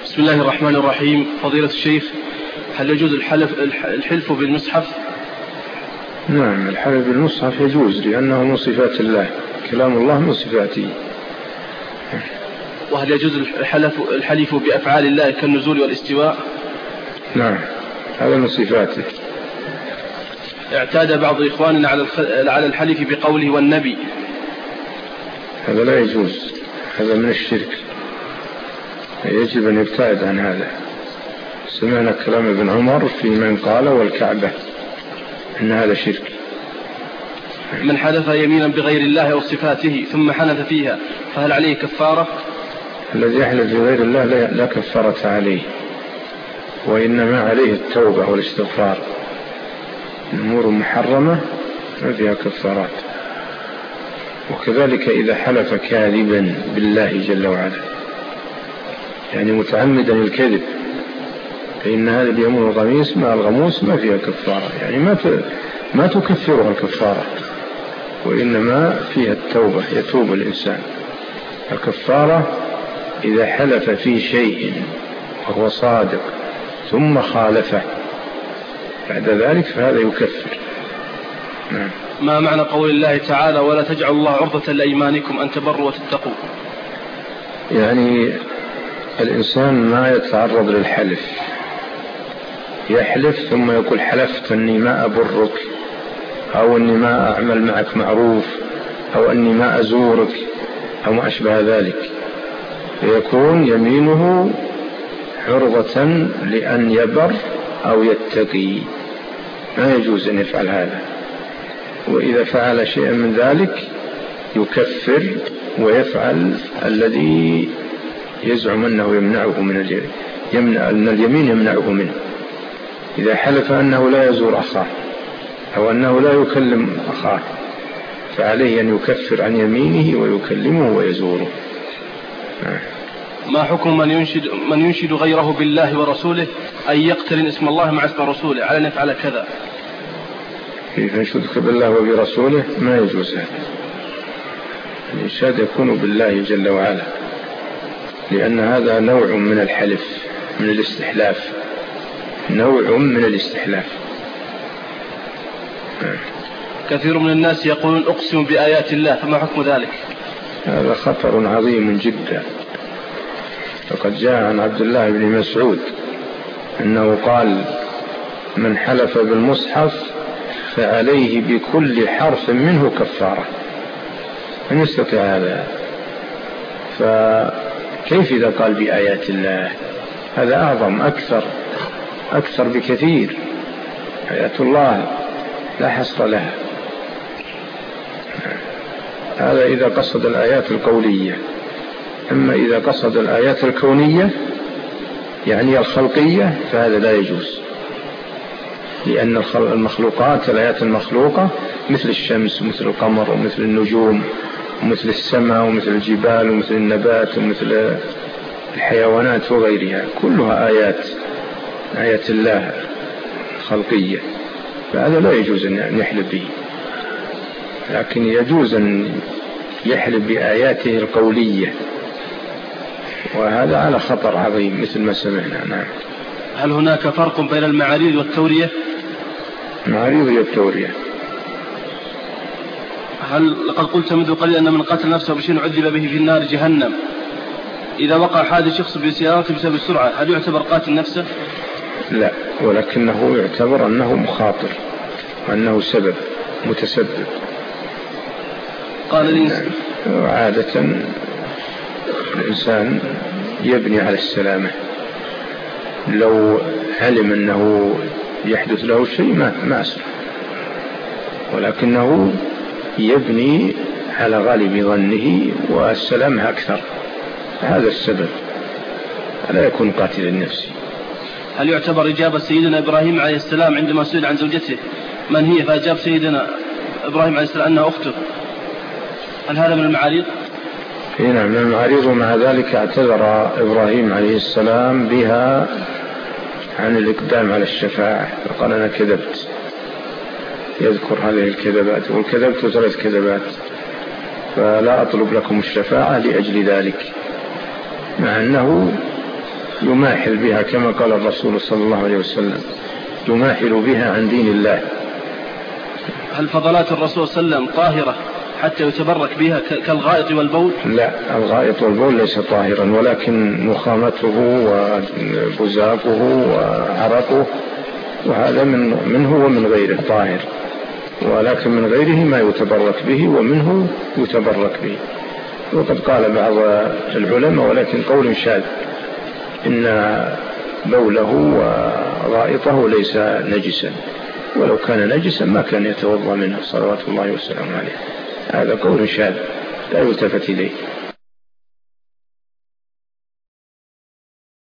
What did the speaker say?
بسم الله الرحمن الرحيم. فضيلة الشيخ، هل يجوز الحلف بالمصحف؟ نعم، الحلف بالمصحف يجوز لأنه من صفات الله، كلام الله من صفاته. وهل يجوز الحلف بأفعال الله كالنزول والاستواء؟ نعم، هذا من صفاته. اعتاد بعض إخواننا على الحلف بقوله والنبي. هذا لا يجوز، هذا من الشرك، يجب أن يبتعد عن هذا. سمعنا كلام ابن عمر في من قال والكعبة إن هذا شرك. من حلف يمينا بغير الله أو صفاته ثم حنث فيها فهل عليه كفارة؟ الذي يحلف بغير الله لا كفارة عليه، وإنما عليه التوبة والاستغفار. الأمور محرمة ما فيها كفارات. وكذلك إذا حلف كاذبا بالله جل وعلا، يعني متعمدا الكذب، فإن هذا اليمين الغميس مع الغموس ما فيها كفارة، يعني ما تكفرها الكفارة، وإنما فيها التوبة، يتوب الإنسان. الكفارة إذا حلف في شيء وهو صادق ثم خالفه بعد ذلك فهذا يكفر. نعم. ما معنى قول الله تعالى ولا تجعلوا الله عرضة لأيمانكم أن تبروا وتتقوا؟ يعني الإنسان ما يتعرض للحلف، يحلف ثم يقول حلفت أني ما أبرك، أو أني ما أعمل معك معروف، أو أني ما أزورك، أو ما أشبه ذلك، فيكون يمينه عرضة لأن يبر أو يتقي. ما يجوز أن يفعل هذا، وإذا فعل شيئا من ذلك يكفر ويفعل الذي يزعم أنه يمنعه من اليمين يمنعه منه. إذا حلف أنه لا يزور أخاه أو أنه لا يكلم أخاه فعليه أن يكفر عن يمينه ويكلمه ويزوره. ما حكم من ينشد غيره بالله ورسوله أن يقترن اسم الله مع اسم رسوله على أن يفعل كذا؟ كيف ينشدك بالله وبرسوله؟ ما يجوز هذا. الإنشاد يكون بالله جل وعلا، لأن هذا نوع من الحلف، من الاستحلاف، نوع من الاستحلاف. كثير من الناس يقولون أقسم بآيات الله، فما حكم ذلك؟ هذا خطر عظيم جدا. فقد جاء عن عبد الله بن مسعود أنه قال من حلف بالمصحف فعليه بكل حرف منه كفارة. من يستطيع هذا؟ فكيف إذا قال بآيات الله؟ هذا أعظم، أكثر بكثير. آيات الله لا حصر لها. هذا إذا قصد الآيات القولية. أما إذا قصد الآيات الكونية يعني الخلقية فهذا لا يجوز، لأن المخلوقات، الآيات المخلوقة مثل الشمس ومثل القمر ومثل النجوم ومثل السماء ومثل الجبال ومثل النبات ومثل الحيوانات وغيرها، كلها آيات الله خلقية، فهذا لا يجوز أن يحلف به. لكن يجوز أن يحلف بآياته القولية، وهذا على خطر عظيم مثل ما سمعنا. نعم. هل هناك فرق بين المعاريض والتورية؟ المعاريض هي التورية. هل لقد قلت منذ قليل أن من قتل نفسه بشيء عذب به في النار جهنم، إذا وقع حادث شخص بسيارته بسبب السرعة هل يعتبر قاتل نفسه؟ لا، ولكنه يعتبر أنه مخاطر وأنه متسبب. قال الإنسان عادة الإنسان يبني على السلامة، لو علم أنه يحدث له شيء ما أسرع، ولكنه يبني على غالب ظنه والسلامة أكثر، هذا السبب، لا يكون قاتل النفس. هل يعتبر إجابة سيدنا إبراهيم عليه السلام عندما سئل عن زوجته من هي فأجاب سيدنا إبراهيم عليه السلام أنها أخته، هل هذا من المعاريض؟ نعم من المعاريض. ومع ذلك اعتذر إبراهيم عليه السلام بها عن الإقدام على الشفاعة، فقال أنا كذبت، يذكر هذه الكذبات، وكذبت 3 كذبات، فلا أطلب لكم الشفاعة لأجل ذلك، مع أنه يماحل بها كما قال الرسول صلى الله عليه وسلم، يماحل بها عن دين الله. هل فضلات الرسول صلى الله عليه وسلم طاهرة حتى يتبرك بها كالغائط والبول؟ لا، الغائط والبول ليس طاهرا، ولكن نخامته وبزاقه وعرقه وهذا منه ومن غيره طاهر، ولكن من غيره ما يتبرك به ومنه يتبرك به. وقد قال بعض العلماء ولكن قول شاذ إن بوله وغائطه ليس نجسا، ولو كان نجسا ما كان يتوضأ منه صلوات الله وسلامه عليه. هذا قول شاذ لا يلتفت إليه.